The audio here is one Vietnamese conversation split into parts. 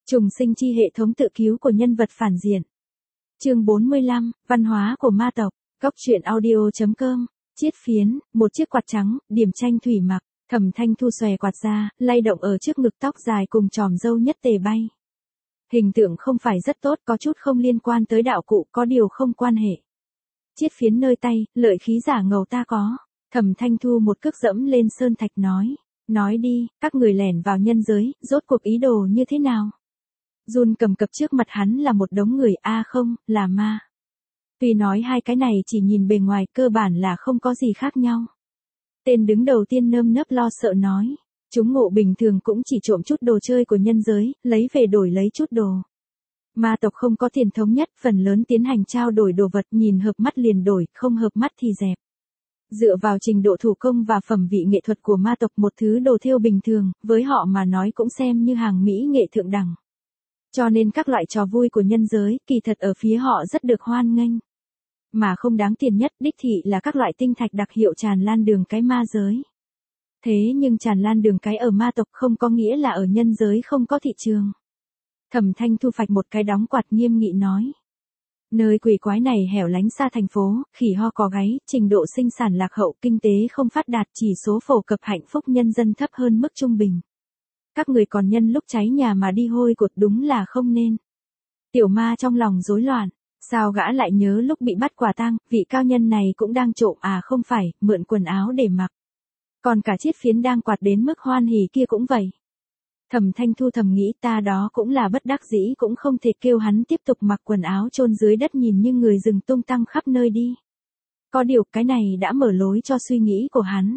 Trùng sinh chi hệ thống tự cứu của nhân vật phản diện. Chương 45, văn hóa của ma tộc. Góc truyện audio.com. Chiết phiến, một chiếc quạt trắng, điểm tranh thủy mặc. Thẩm Thanh Thu xòe quạt ra, lay động ở trước ngực, tóc dài cùng tròm râu nhất tề bay. Hình tượng không phải rất tốt, có chút không liên quan tới đạo cụ, có điều không quan hệ. Chiết phiến nơi tay, lợi khí giả ngầu ta có. Thẩm Thanh Thu một cước dẫm lên sơn thạch nói đi, các người lẻn vào nhân giới, rốt cuộc ý đồ như thế nào? Jun cầm cập trước mặt hắn là một đống người, không, là ma. Tuy nói hai cái này chỉ nhìn bề ngoài, cơ bản là không có gì khác nhau. Tên đứng đầu tiên nơm nớp lo sợ nói, chúng ngộ bình thường cũng chỉ trộm chút đồ chơi của nhân giới, lấy về đổi lấy chút đồ. Ma tộc không có tiền thống nhất, phần lớn tiến hành trao đổi đồ vật, nhìn hợp mắt liền đổi, không hợp mắt thì dẹp. Dựa vào trình độ thủ công và phẩm vị nghệ thuật của ma tộc, một thứ đồ thêu bình thường, với họ mà nói cũng xem như hàng mỹ nghệ thượng đẳng. Cho nên các loại trò vui của nhân giới, kỳ thật ở phía họ rất được hoan nghênh. Mà không đáng tiền nhất, đích thị là các loại tinh thạch đặc hiệu tràn lan đường cái ma giới. Thế nhưng tràn lan đường cái ở ma tộc không có nghĩa là ở nhân giới không có thị trường. Thẩm Thanh Thu phạch một cái đóng quạt, nghiêm nghị nói. Nơi quỷ quái này hẻo lánh xa thành phố, khỉ ho có gáy, trình độ sinh sản lạc hậu, kinh tế không phát đạt, chỉ số phổ cập hạnh phúc nhân dân thấp hơn mức trung bình. Các người còn nhân lúc cháy nhà mà đi hôi cột, đúng là không nên. Tiểu ma trong lòng rối loạn, sao gã lại nhớ lúc bị bắt quả tang, vị cao nhân này cũng đang trộm không phải, mượn quần áo để mặc. Còn cả chiết phiến đang quạt đến mức hoan hỉ kia cũng vậy. Thẩm Thanh Thu thầm nghĩ, ta đó cũng là bất đắc dĩ, cũng không thể kêu hắn tiếp tục mặc quần áo chôn dưới đất nhìn như người rừng tung tăng khắp nơi đi. Có điều cái này đã mở lối cho suy nghĩ của hắn.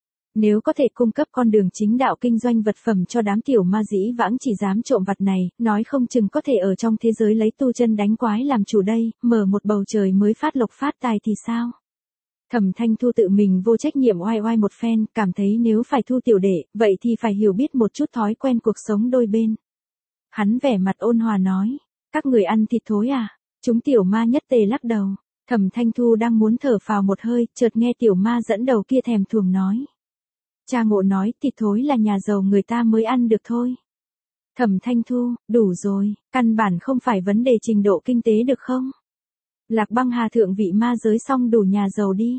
Nếu có thể cung cấp con đường chính đạo kinh doanh vật phẩm cho đám tiểu ma dĩ vãng chỉ dám trộm vặt này, nói không chừng có thể ở trong thế giới lấy tu chân đánh quái làm chủ đây, mở một bầu trời mới phát lộc phát tài thì sao? Thẩm Thanh Thu tự mình vô trách nhiệm oai oai một phen, cảm thấy nếu phải thu tiểu đệ, vậy thì phải hiểu biết một chút thói quen cuộc sống đôi bên. Hắn vẻ mặt ôn hòa nói, các người ăn thịt thối à? Chúng tiểu ma nhất tề lắc đầu. Thẩm Thanh Thu đang muốn thở phào một hơi, chợt nghe tiểu ma dẫn đầu kia thèm thuồng nói. Cha Ngộ nói, thịt thối là nhà giàu người ta mới ăn được thôi. Thẩm Thanh Thu, đủ rồi, căn bản không phải vấn đề trình độ kinh tế được không? Lạc Băng Hà thượng vị ma giới xong đủ nhà giàu đi.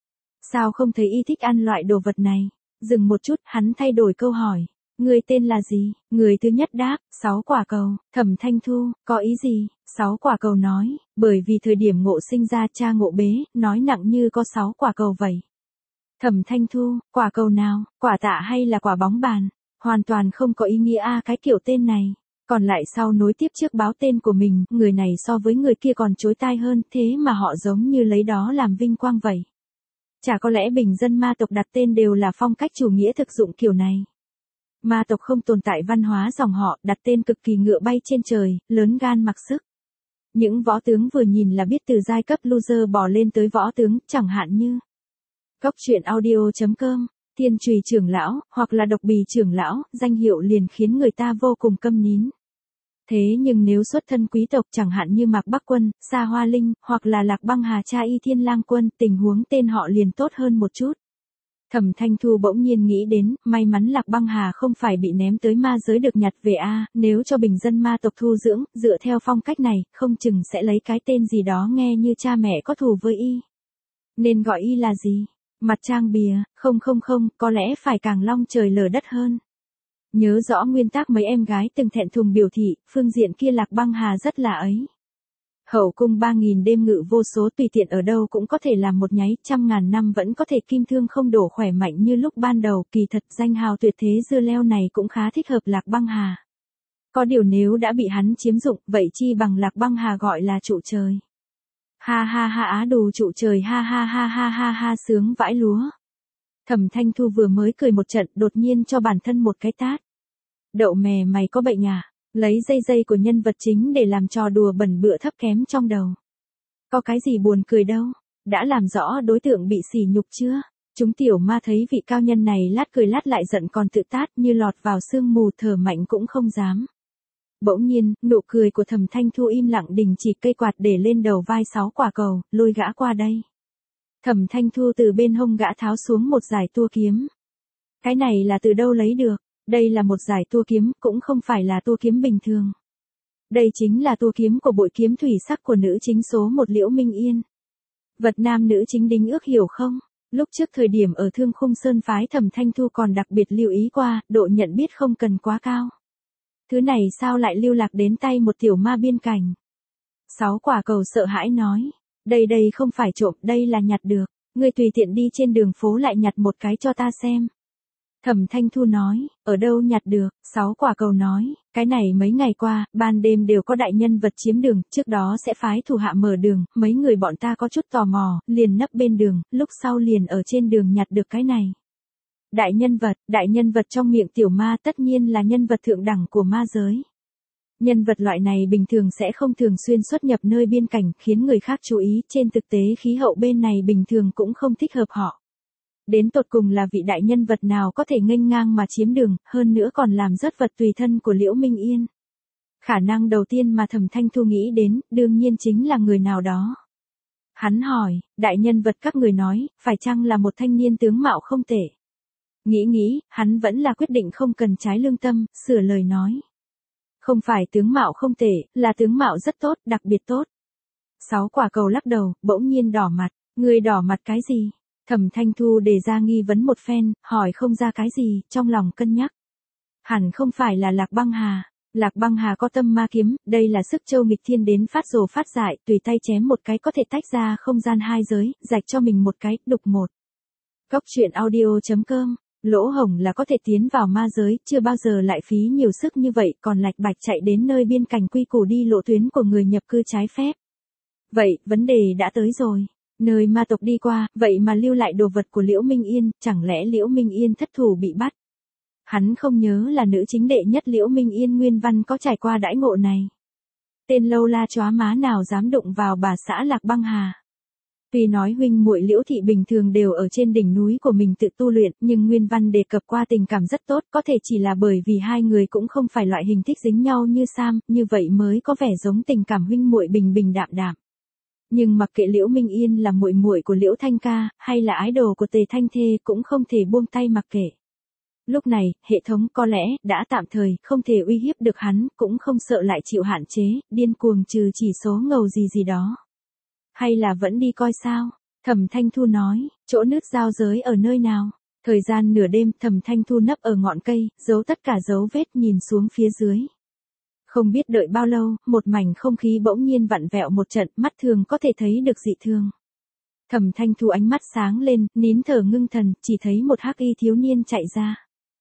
Sao không thấy y thích ăn loại đồ vật này? Dừng một chút, hắn thay đổi câu hỏi. Người tên là gì? Người thứ nhất đáp, 6 quả cầu. Thẩm Thanh Thu, có ý gì? 6 quả cầu nói, bởi vì thời điểm Ngộ sinh ra cha Ngộ bế, nói nặng như có 6 quả cầu vậy. Thẩm Thanh Thu, quả cầu nào? Quả tạ hay là quả bóng bàn? Hoàn toàn không có ý nghĩa cái kiểu tên này. Còn lại sau nối tiếp trước báo tên của mình, người này so với người kia còn chối tai hơn, thế mà họ giống như lấy đó làm vinh quang vậy. Chả có lẽ bình dân ma tộc đặt tên đều là phong cách chủ nghĩa thực dụng kiểu này. Ma tộc không tồn tại văn hóa dòng họ, đặt tên cực kỳ ngựa bay trên trời, lớn gan mặc sức. Những võ tướng vừa nhìn là biết từ giai cấp loser bò lên tới võ tướng, chẳng hạn như Góc truyện audio.com, Thiên Trùy trưởng lão, hoặc là Độc Bì trưởng lão, danh hiệu liền khiến người ta vô cùng câm nín. Thế nhưng nếu xuất thân quý tộc chẳng hạn như Mạc Bắc Quân, Sa Hoa Linh, hoặc là Lạc Băng Hà Cha Y Thiên Lang Quân, tình huống tên họ liền tốt hơn một chút. Thẩm Thanh Thu bỗng nhiên nghĩ đến, may mắn Lạc Băng Hà không phải bị ném tới ma giới được nhặt về nếu cho bình dân ma tộc thu dưỡng, dựa theo phong cách này, không chừng sẽ lấy cái tên gì đó nghe như cha mẹ có thù với y. Nên gọi y là gì? Mặt trang bìa, không, có lẽ phải càng long trời lở đất hơn. Nhớ rõ nguyên tắc mấy em gái từng thẹn thùng biểu thị, phương diện kia Lạc Băng Hà rất là ấy. Hậu cung 3.000 đêm ngự vô số, tùy tiện ở đâu cũng có thể làm một nháy, 100.000 năm vẫn có thể kim thương không đổ, khỏe mạnh như lúc ban đầu, kỳ thật danh hào tuyệt thế dưa leo này cũng khá thích hợp Lạc Băng Hà. Có điều nếu đã bị hắn chiếm dụng, vậy chi bằng Lạc Băng Hà gọi là trụ trời. Ha ha ha đồ trụ trời, ha ha ha ha ha ha, sướng vãi lúa. Thẩm Thanh Thu vừa mới cười một trận, đột nhiên cho bản thân một cái tát. Đậu mè mày có bệnh à? Lấy dây của nhân vật chính để làm trò đùa bẩn bựa thấp kém trong đầu. Có cái gì buồn cười đâu, đã làm rõ đối tượng bị sỉ nhục chưa? Chúng tiểu ma thấy vị cao nhân này lát cười lát lại giận còn tự tát như lọt vào sương mù, thở mạnh cũng không dám. Bỗng nhiên, nụ cười của Thẩm Thanh Thu im lặng, đình chỉ cây quạt để lên đầu vai 6 quả cầu, lôi gã qua đây. Thẩm Thanh Thu từ bên hông gã tháo xuống một dải tua kiếm. Cái này là từ đâu lấy được? Đây là một dải tua kiếm, cũng không phải là tua kiếm bình thường. Đây chính là tua kiếm của bội kiếm thủy sắc của nữ chính số 1 Liễu Minh Yên. Vật nam nữ chính đính ước hiểu không? Lúc trước thời điểm ở Thương Khung Sơn phái Thẩm Thanh Thu còn đặc biệt lưu ý qua, độ nhận biết không cần quá cao. Thứ này sao lại lưu lạc đến tay một tiểu ma biên cảnh? 6 quả cầu sợ hãi nói. Đây không phải trộm, đây là nhặt được. Ngươi tùy tiện đi trên đường phố lại nhặt một cái cho ta xem. Thẩm Thanh Thu nói, ở đâu nhặt được? 6 quả cầu nói, cái này mấy ngày qua, ban đêm đều có đại nhân vật chiếm đường, trước đó sẽ phái thủ hạ mở đường, mấy người bọn ta có chút tò mò, liền nấp bên đường, lúc sau liền ở trên đường nhặt được cái này. Đại nhân vật trong miệng tiểu ma tất nhiên là nhân vật thượng đẳng của ma giới. Nhân vật loại này bình thường sẽ không thường xuyên xuất nhập nơi biên cảnh, khiến người khác chú ý, trên thực tế khí hậu bên này bình thường cũng không thích hợp họ. Đến tột cùng là vị đại nhân vật nào có thể nghênh ngang mà chiếm đường, hơn nữa còn làm rớt vật tùy thân của Liễu Minh Yên. Khả năng đầu tiên mà Thẩm Thanh Thu nghĩ đến, đương nhiên chính là người nào đó. Hắn hỏi, đại nhân vật các người nói, phải chăng là một thanh niên tướng mạo không tệ? Nghĩ, hắn vẫn là quyết định không cần trái lương tâm, sửa lời nói. Không phải tướng mạo không tệ, là tướng mạo rất tốt, đặc biệt tốt. 6 quả cầu lắc đầu, bỗng nhiên đỏ mặt. Người đỏ mặt cái gì? Thẩm Thanh Thu đề ra nghi vấn một phen, hỏi không ra cái gì, trong lòng cân nhắc. Hẳn không phải là Lạc Băng Hà. Lạc Băng Hà có tâm ma kiếm, đây là sức châu nghịch thiên đến phát rồ phát dại, tùy tay chém một cái có thể tách ra không gian hai giới, rạch cho mình một cái, đục một. Góc truyện audio.com, lỗ hổng là có thể tiến vào ma giới, chưa bao giờ lại phí nhiều sức như vậy, còn lạch bạch chạy đến nơi biên cảnh quy củ đi lộ tuyến của người nhập cư trái phép. Vậy, vấn đề đã tới rồi. Nơi ma tộc đi qua, vậy mà lưu lại đồ vật của Liễu Minh Yên, chẳng lẽ Liễu Minh Yên thất thủ bị bắt? Hắn không nhớ là nữ chính đệ nhất Liễu Minh Yên nguyên văn có trải qua đãi ngộ này. Tên lâu la chóa má nào dám đụng vào bà xã Lạc Băng Hà. Tuy nói huynh muội Liễu thị bình thường đều ở trên đỉnh núi của mình tự tu luyện, nhưng nguyên văn đề cập qua tình cảm rất tốt, có thể chỉ là bởi vì hai người cũng không phải loại hình thích dính nhau như Sam, như vậy mới có vẻ giống tình cảm huynh muội bình bình đạm đạm. Nhưng mặc kệ Liễu Minh Yên là muội muội của Liễu Thanh Ca, hay là ái đồ của Tề Thanh Thê cũng không thể buông tay mặc kệ. Lúc này, hệ thống có lẽ đã tạm thời không thể uy hiếp được hắn, cũng không sợ lại chịu hạn chế, điên cuồng trừ chỉ số ngầu gì đó. Hay là vẫn đi coi sao? Thẩm Thanh Thu nói, chỗ nứt giao giới ở nơi nào? Thời gian nửa đêm, Thẩm Thanh Thu nấp ở ngọn cây, giấu tất cả dấu vết nhìn xuống phía dưới. Không biết đợi bao lâu, một mảnh không khí bỗng nhiên vặn vẹo một trận, mắt thường có thể thấy được dị thường. Thẩm Thanh Thu ánh mắt sáng lên, nín thở ngưng thần, chỉ thấy một hắc y thiếu niên chạy ra.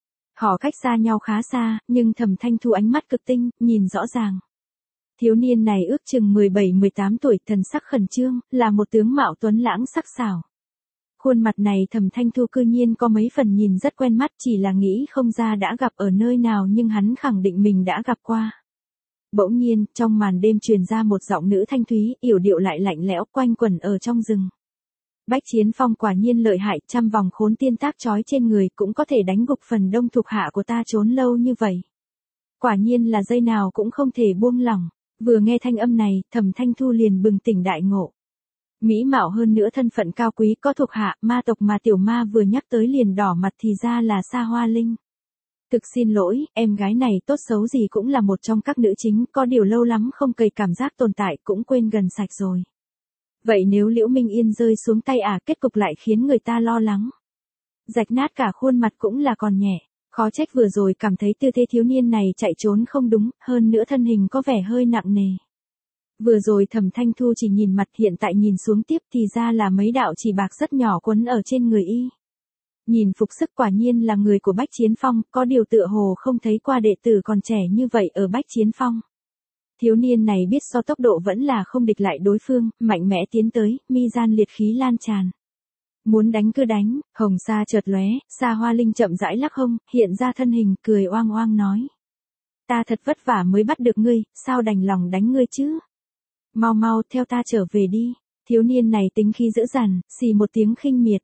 Họ cách xa nhau khá xa, nhưng Thẩm Thanh Thu ánh mắt cực tinh, nhìn rõ ràng. Thiếu niên này ước chừng 17-18 tuổi, thần sắc khẩn trương, là một tướng mạo tuấn lãng sắc sảo. Khuôn mặt này Thẩm Thanh Thu cư nhiên có mấy phần nhìn rất quen mắt, chỉ là nghĩ không ra đã gặp ở nơi nào, nhưng hắn khẳng định mình đã gặp qua. Bỗng nhiên, trong màn đêm truyền ra một giọng nữ thanh thúy, yểu điệu lại lạnh lẽo, quanh quẩn ở trong rừng. Bách Chiến Phong quả nhiên lợi hại, trăm vòng khốn tiên tác trói trên người cũng có thể đánh gục phần đông thuộc hạ của ta trốn lâu như vậy. Quả nhiên là dây nào cũng không thể buông lỏng. Vừa nghe thanh âm này, Thẩm Thanh Thu liền bừng tỉnh đại ngộ. Mỹ mạo hơn nữa thân phận cao quý có thuộc hạ, ma tộc mà tiểu ma vừa nhắc tới liền đỏ mặt thì ra là Sa Hoa Linh. Thực xin lỗi, em gái này tốt xấu gì cũng là một trong các nữ chính, có điều lâu lắm không cày cảm giác tồn tại cũng quên gần sạch rồi. Vậy nếu Liễu Minh Yên rơi xuống tay kết cục lại khiến người ta lo lắng. Rạch nát cả khuôn mặt cũng là còn nhẹ, khó trách vừa rồi cảm thấy tư thế thiếu niên này chạy trốn không đúng, hơn nữa thân hình có vẻ hơi nặng nề. Vừa rồi Thẩm Thanh Thu chỉ nhìn mặt, hiện tại nhìn xuống tiếp thì ra là mấy đạo chỉ bạc rất nhỏ quấn ở trên người y. Nhìn phục sức quả nhiên là người của Bách Chiến Phong, có điều tựa hồ không thấy qua đệ tử còn trẻ như vậy ở Bách Chiến Phong. Thiếu niên này biết so tốc độ vẫn là không địch lại đối phương, mạnh mẽ tiến tới, mi gian liệt khí lan tràn. Muốn đánh cứ đánh, hồng sa chợt lóe, Sa Hoa Linh chậm rãi lắc hông, hiện ra thân hình, cười oang oang nói. Ta thật vất vả mới bắt được ngươi, sao đành lòng đánh ngươi chứ? Mau theo ta trở về đi. Thiếu niên này tính khí dữ dằn, xì một tiếng khinh miệt.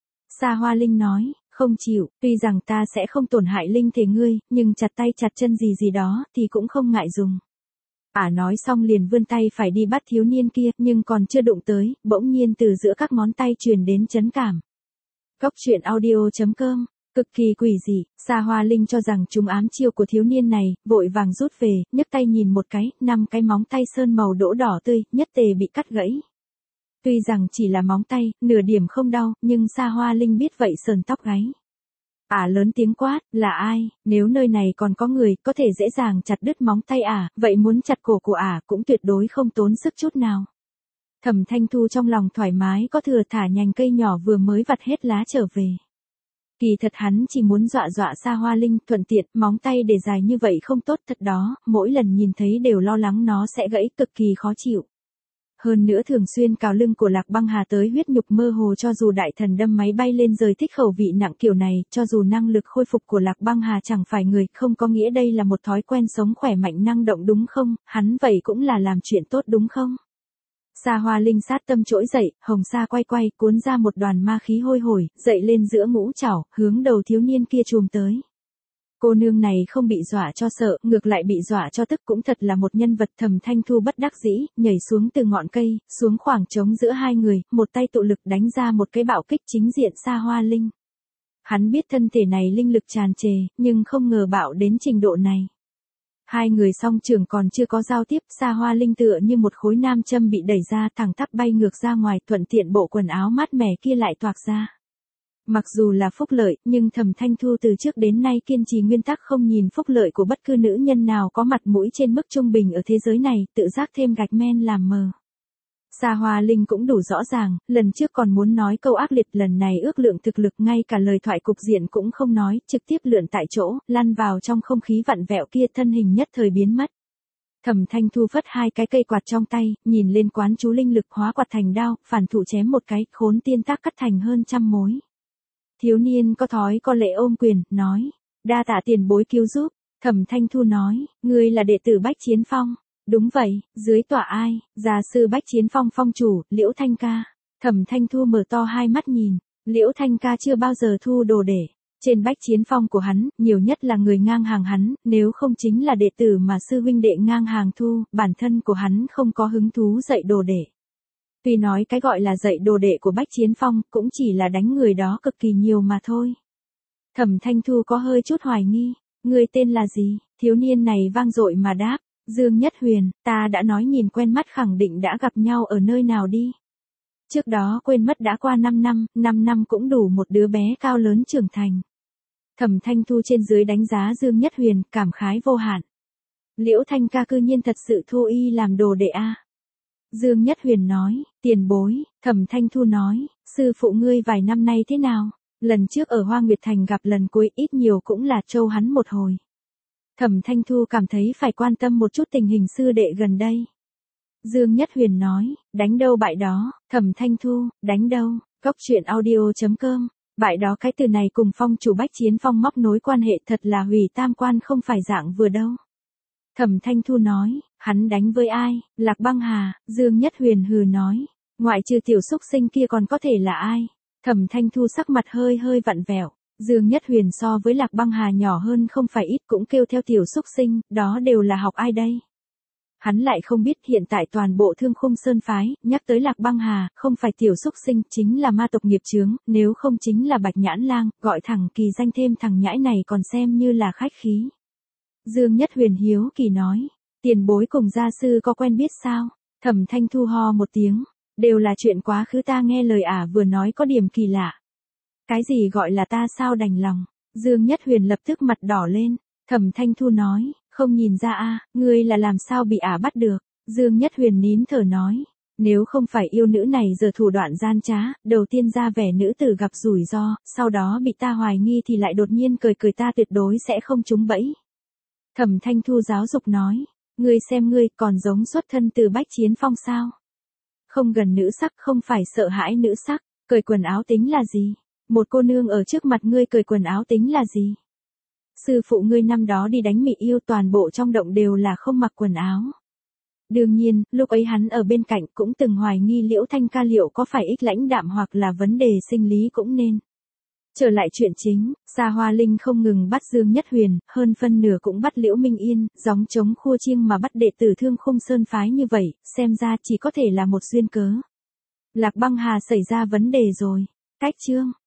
Sa Hoa Linh nói, không chịu, tuy rằng ta sẽ không tổn hại linh thể ngươi, nhưng chặt tay chặt chân gì đó thì cũng không ngại dùng. Nói xong liền vươn tay phải đi bắt thiếu niên kia, nhưng còn chưa đụng tới, bỗng nhiên từ giữa các ngón tay truyền đến chấn cảm. Góc truyện audio.com Cực kỳ quỷ dị, Sa Hoa Linh cho rằng chúng ám chiêu của thiếu niên này, vội vàng rút về, nhấc tay nhìn một cái, 5 cái móng tay sơn màu đỗ đỏ tươi, nhất tề bị cắt gãy. Tuy rằng chỉ là móng tay, nửa điểm không đau, nhưng Sa Hoa Linh biết vậy sờn tóc gáy. Lớn tiếng quát, là ai, nếu nơi này còn có người, có thể dễ dàng chặt đứt móng tay vậy muốn chặt cổ của cũng tuyệt đối không tốn sức chút nào. Thẩm Thanh Thu trong lòng thoải mái có thừa thả nhành cây nhỏ vừa mới vặt hết lá trở về. Kỳ thật hắn chỉ muốn dọa dọa Sa Hoa Linh, thuận tiện, móng tay để dài như vậy không tốt thật đó, mỗi lần nhìn thấy đều lo lắng nó sẽ gãy, cực kỳ khó chịu. Hơn nữa thường xuyên cào lưng của Lạc Băng Hà tới huyết nhục mơ hồ, cho dù đại thần đâm máy bay lên rời thích khẩu vị nặng kiểu này, cho dù năng lực khôi phục của Lạc Băng Hà chẳng phải người, không có nghĩa đây là một thói quen sống khỏe mạnh năng động đúng không, hắn vậy cũng là làm chuyện tốt đúng không? Sa Hoa Linh sát tâm trỗi dậy, hồng sa quay quay, cuốn ra một đoàn ma khí hôi hổi, dậy lên giữa ngũ chảo, hướng đầu thiếu niên kia chùm tới. Cô nương này không bị dọa cho sợ, ngược lại bị dọa cho tức, cũng thật là một nhân vật. Thẩm Thanh Thu bất đắc dĩ, nhảy xuống từ ngọn cây, xuống khoảng trống giữa hai người, một tay tụ lực đánh ra một cái bạo kích chính diện Sa Hoa Linh. Hắn biết thân thể này linh lực tràn trề, nhưng không ngờ bạo đến trình độ này. Hai người song trường còn chưa có giao tiếp, Sa Hoa Linh tựa như một khối nam châm bị đẩy ra, thẳng tắp bay ngược ra ngoài, thuận tiện bộ quần áo mát mẻ kia lại toạc ra. Mặc dù là phúc lợi, nhưng Thẩm Thanh Thu từ trước đến nay kiên trì nguyên tắc không nhìn phúc lợi của bất cứ nữ nhân nào có mặt mũi trên mức trung bình ở thế giới này, tự giác thêm gạch men làm mờ. Sa Hoa Linh cũng đủ rõ ràng, lần trước còn muốn nói câu ác liệt, lần này ước lượng thực lực, ngay cả lời thoại cục diện cũng không nói, trực tiếp lượn tại chỗ, lăn vào trong không khí vặn vẹo kia, thân hình nhất thời biến mất. Thẩm Thanh Thu phất hai cái cây quạt trong tay, nhìn lên quán chú linh lực hóa quạt thành đao, phản thủ chém một cái, khốn tiên tác cắt thành hơn 100 mối. Thiếu niên có thói có lễ ôm quyền, nói, đa tạ tiền bối cứu giúp. Thẩm Thanh Thu nói, ngươi là đệ tử Bách Chiến Phong. Đúng vậy, dưới tòa ai, gia sư Bách Chiến Phong phong chủ, Liễu Thanh Ca. Thẩm Thanh Thu mở to hai mắt nhìn, Liễu Thanh Ca chưa bao giờ thu đồ để. Trên Bách Chiến Phong của hắn, nhiều nhất là người ngang hàng hắn, nếu không chính là đệ tử mà sư huynh đệ ngang hàng thu, bản thân của hắn không có hứng thú dạy đồ để. Tuy nói cái gọi là dạy đồ đệ của Bách Chiến Phong, cũng chỉ là đánh người đó cực kỳ nhiều mà thôi. Thẩm Thanh Thu có hơi chút hoài nghi, người tên là gì, thiếu niên này vang dội mà đáp, Dương Nhất Huyền, ta đã nói nhìn quen mắt, khẳng định đã gặp nhau ở nơi nào đi. Trước đó quên mất đã qua 5 năm cũng đủ một đứa bé cao lớn trưởng thành. Thẩm Thanh Thu trên dưới đánh giá Dương Nhất Huyền, cảm khái vô hạn. Liễu Thanh Ca cư nhiên thật sự thu y làm đồ đệ Dương Nhất Huyền nói, tiền bối. Thẩm Thanh Thu nói, sư phụ ngươi vài năm nay thế nào? Lần trước ở Hoa Nguyệt Thành gặp lần cuối, ít nhiều cũng là trâu hắn một hồi. Thẩm Thanh Thu cảm thấy phải quan tâm một chút tình hình sư đệ gần đây. Dương Nhất Huyền nói, đánh đâu bại đó. Thẩm Thanh Thu, đánh đâu? Góc truyện audio.com. Bại đó, cái từ này cùng phong chủ Bách Chiến Phong móc nối quan hệ, thật là hủy tam quan, không phải dạng vừa đâu. Thẩm Thanh Thu nói, hắn đánh với ai? Lạc Băng Hà. Dương Nhất Huyền hừ nói, ngoại trừ tiểu xúc sinh kia còn có thể là ai? Thẩm Thanh Thu sắc mặt hơi hơi vặn vẹo. Dương Nhất Huyền so với Lạc Băng Hà nhỏ hơn không phải ít, cũng kêu theo tiểu xúc sinh, đó đều là học ai đây? Hắn lại không biết hiện tại toàn bộ Thương Khung Sơn phái, nhắc tới Lạc Băng Hà, không phải tiểu xúc sinh, chính là ma tộc nghiệp chướng, nếu không chính là Bạch Nhãn Lang, gọi thẳng kỳ danh thêm thằng nhãi này còn xem như là khách khí. Dương Nhất Huyền hiếu kỳ nói, tiền bối cùng gia sư có quen biết sao? Thẩm Thanh Thu ho một tiếng, đều là chuyện quá khứ, ta nghe lời vừa nói có điểm kỳ lạ. Cái gì gọi là ta sao đành lòng? Dương Nhất Huyền lập tức mặt đỏ lên. Thẩm Thanh Thu nói, không nhìn ra ngươi là làm sao bị bắt được? Dương Nhất Huyền nín thở nói, nếu không phải yêu nữ này giờ thủ đoạn gian trá, đầu tiên ra vẻ nữ tử gặp rủi ro, sau đó bị ta hoài nghi thì lại đột nhiên cười ta tuyệt đối sẽ không trúng bẫy. Thẩm Thanh Thu giáo dục nói, ngươi xem ngươi còn giống xuất thân từ Bách Chiến Phong sao? Không gần nữ sắc, không phải sợ hãi nữ sắc, cởi quần áo tính là gì? Một cô nương ở trước mặt ngươi cởi quần áo tính là gì? Sư phụ ngươi năm đó đi đánh Mị Yêu, toàn bộ trong động đều là không mặc quần áo. Đương nhiên, lúc ấy hắn ở bên cạnh cũng từng hoài nghi Liễu Thanh Ca liệu có phải ích lãnh đạm hoặc là vấn đề sinh lý cũng nên. Trở lại chuyện chính, Sa Hoa Linh không ngừng bắt Dương Nhất Huyền, hơn phân nửa cũng bắt Liễu Minh Yên, gióng trống khua chiêng mà bắt đệ tử Thương Khung Sơn phái như vậy, xem ra chỉ có thể là một duyên cớ. Lạc Băng Hà xảy ra vấn đề rồi. Cách chương